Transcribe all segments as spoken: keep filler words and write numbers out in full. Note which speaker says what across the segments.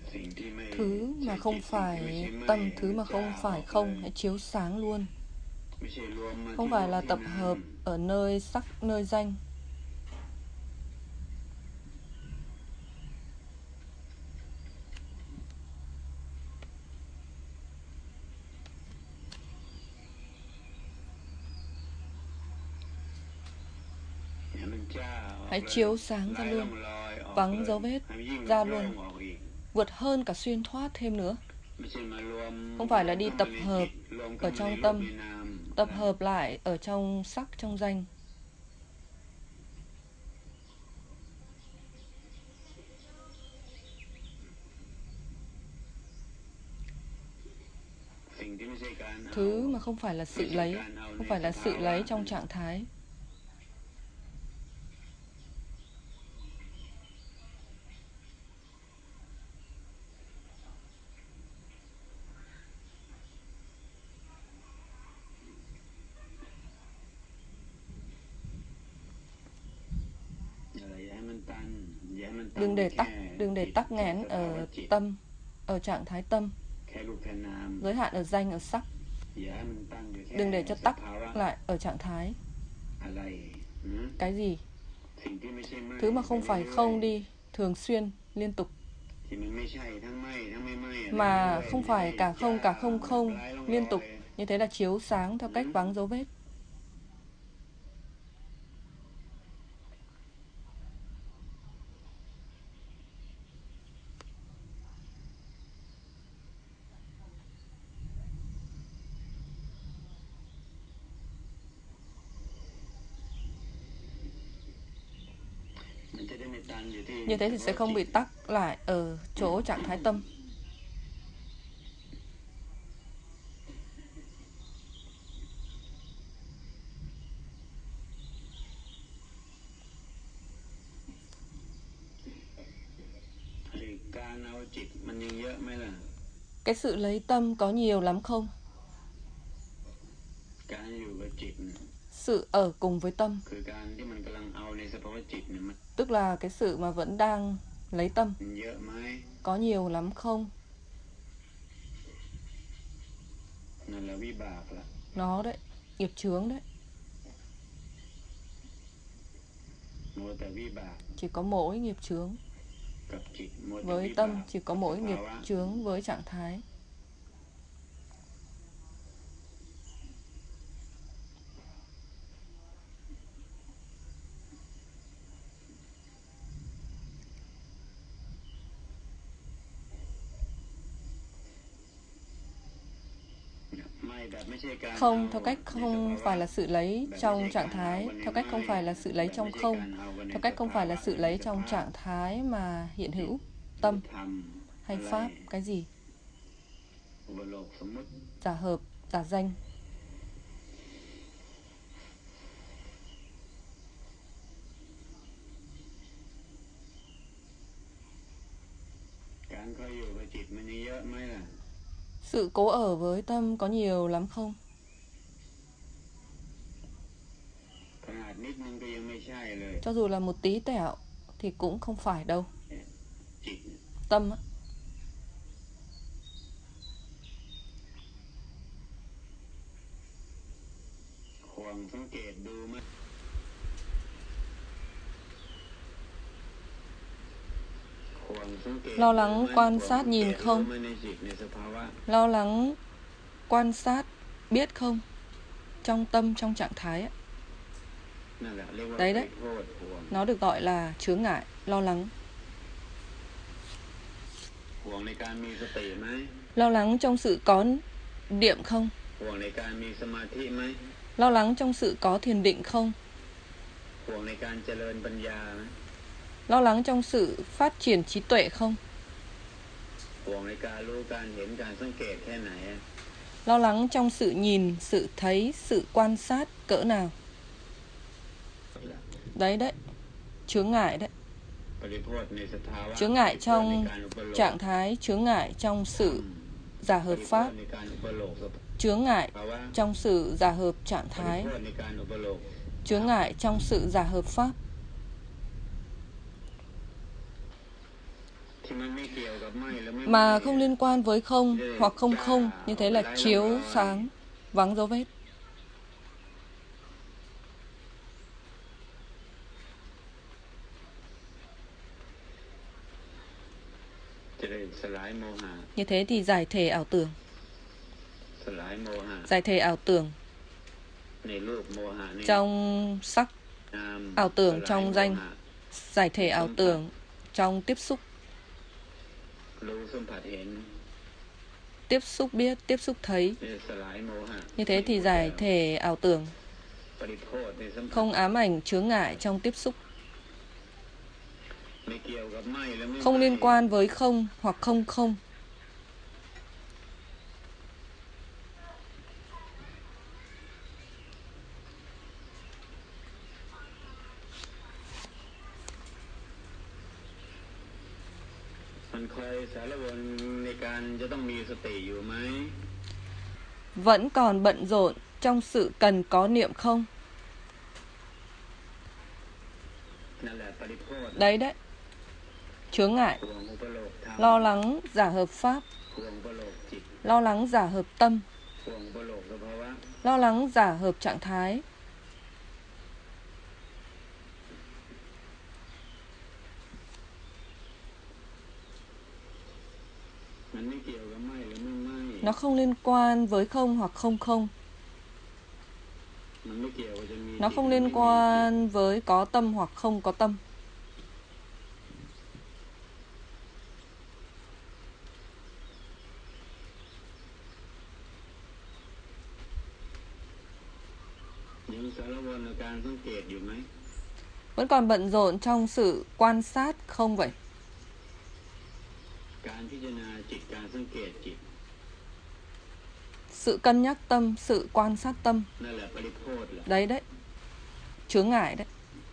Speaker 1: Thứ mà không phải tâm, thứ mà không phải không, hãy chiếu sáng luôn. Không phải là tập hợp ở nơi sắc, nơi danh. Hãy chiếu sáng ra luôn, vắng dấu vết ra luôn, vượt hơn cả xuyên thoát thêm nữa. Không phải là đi tập hợp ở trong tâm, tập hợp lại ở trong sắc, trong danh. Thứ mà không phải là sự lấy, không phải là sự lấy trong trạng thái. Đừng để tắc, đừng để tắc nghẽn ở tâm, ở trạng thái tâm. Giới hạn ở danh, ở sắc. Đừng để cho tắc lại ở trạng thái. Cái gì? Thứ mà không phải không đi, thường xuyên, liên tục. Mà không phải cả không, cả không không, liên tục. Như thế là chiếu sáng theo cách vắng dấu vết. Như thế thì sẽ không bị tắc lại ở chỗ trạng thái tâm. Cái sự lấy tâm có nhiều lắm không? Sự ở cùng với tâm, tức là cái sự mà vẫn đang lấy tâm, có nhiều lắm không? Nó đấy, nghiệp chướng đấy. Chỉ có mỗi nghiệp chướng. Với tâm chỉ có mỗi nghiệp chướng với trạng thái. Không theo cách không phải là sự lấy trong trạng thái, theo cách không phải là sự lấy trong không, theo cách không phải là sự lấy trong trạng thái mà hiện hữu, tâm hay pháp, cái gì? Giả hợp, giả danh. Sự cố ở với tâm có nhiều lắm không? Cho dù là một tí tẹo thì cũng không phải đâu. Tâm á. Lo lắng quan sát nhìn không? Lo lắng quan sát biết không? Trong tâm, trong trạng thái ấy. Đấy đấy, nó được gọi là chướng ngại, lo lắng. Lo lắng trong sự có niệm không? Lo lắng trong sự có thiền định không? Lo lắng trong sự phát triển trí tuệ không? Lo lắng trong sự nhìn, sự thấy, sự quan sát cỡ nào? Đấy đấy, chướng ngại đấy. Chướng ngại trong trạng thái, chướng ngại trong sự giả hợp pháp, chướng ngại trong sự giả hợp trạng thái, chướng ngại trong sự giả hợp pháp. mà không liên quan với không hoặc không không, như thế là chiếu sáng, vắng dấu vết. Như thế thì giải thể ảo tưởng. Giải thể ảo tưởng trong sắc, ảo tưởng trong danh, giải thể ảo tưởng trong tiếp xúc. Tiếp xúc biết, tiếp xúc thấy. Như thế thì giải thể ảo tưởng. Không ám ảnh chướng ngại trong tiếp xúc. Không liên quan với không hoặc không không. Vẫn còn bận rộn trong sự cần có niệm không? Đấy đấy. Chướng ngại. Lo lắng giả hợp pháp. Lo lắng giả hợp tâm. Lo lắng giả hợp trạng thái. Nó không liên quan với không hoặc không không. Nó không liên quan với có tâm hoặc không có tâm. Vẫn còn bận rộn trong sự quan sát không vậy? Sự cân nhắc tâm, sự quan sát tâm. Đấy đấy. Chướng ngại đấy.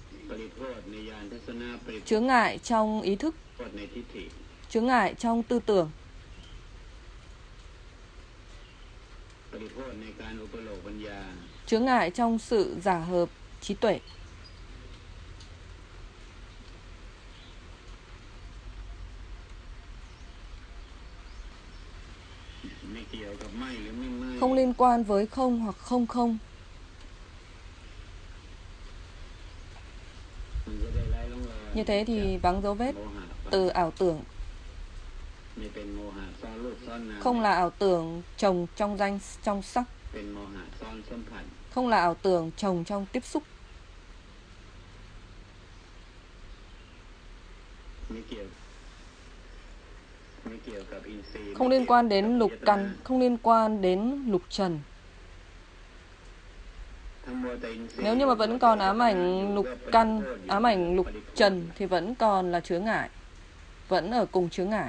Speaker 1: Chướng ngại trong ý thức. Chướng ngại trong tư tưởng. Chướng ngại trong sự giả hợp trí tuệ. Không liên quan với không hoặc không không. Như thế thì vắng dấu vết từ ảo tưởng. Không là ảo tưởng chồng trong danh, trong sắc. Không là ảo tưởng chồng trong tiếp xúc. Không liên quan đến lục căn, không liên quan đến lục trần. Nếu như mà vẫn còn ám ảnh lục căn, ám ảnh lục trần thì vẫn còn là chướng ngại. Vẫn ở cùng chướng ngại.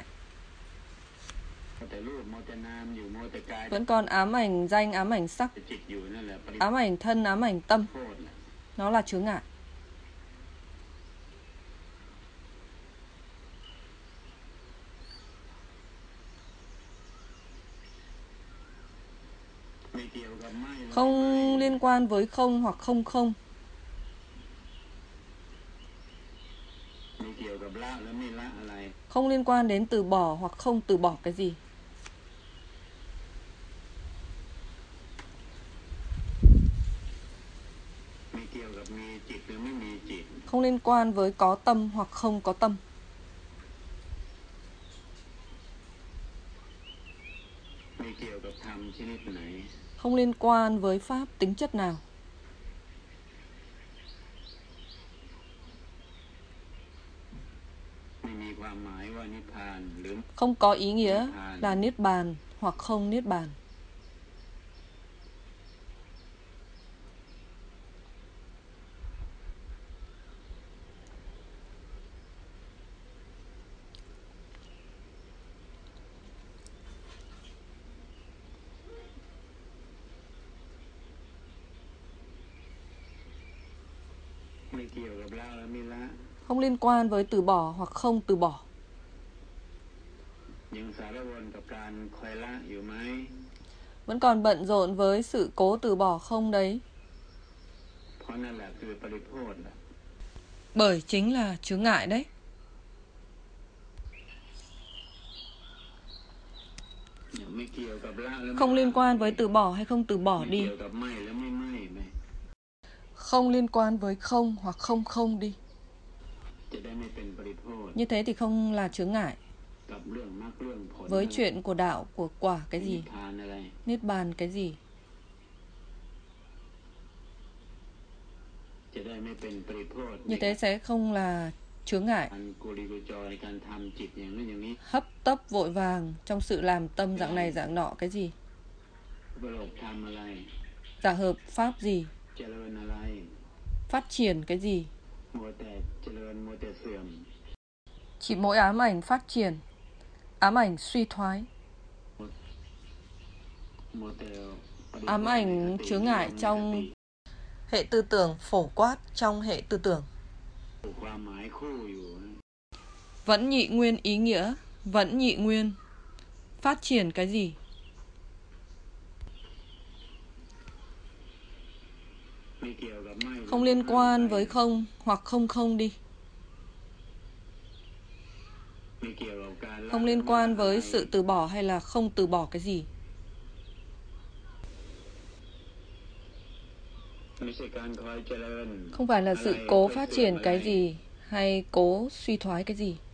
Speaker 1: Vẫn còn ám ảnh danh, ám ảnh sắc, ám ảnh thân, ám ảnh tâm. Nó là chướng ngại. Không liên quan với không hoặc không không. Không liên quan đến từ bỏ hoặc không từ bỏ cái gì. Không liên quan với có tâm hoặc không có tâm. Không liên quan với pháp tính chất nào. Không có ý nghĩa là niết bàn hoặc không niết bàn. Không liên quan với từ bỏ hoặc không từ bỏ. Vẫn còn bận rộn với sự cố từ bỏ không đấy. Bởi chính là chướng ngại đấy. Không liên quan với từ bỏ hay không từ bỏ đi. Không liên quan với không hoặc không không đi. Như thế thì không là chướng ngại. Với chuyện của đạo, của quả cái gì? Niết bàn cái gì? Như thế sẽ không là chướng ngại. Hấp tấp vội vàng trong sự làm tâm dạng này dạng nọ cái gì? Giả hợp pháp gì? Phát triển cái gì? Chỉ mỗi ám ảnh phát triển, ám ảnh suy thoái, ám ảnh chướng ngại trong hệ tư tưởng, phổ quát trong hệ tư tưởng. Vẫn nhị nguyên ý nghĩa, vẫn nhị nguyên. Phát triển cái gì? Không liên quan với không hoặc không không đi. Không liên quan với sự từ bỏ hay là không từ bỏ cái gì. Không phải là sự cố phát triển cái gì hay cố suy thoái cái gì.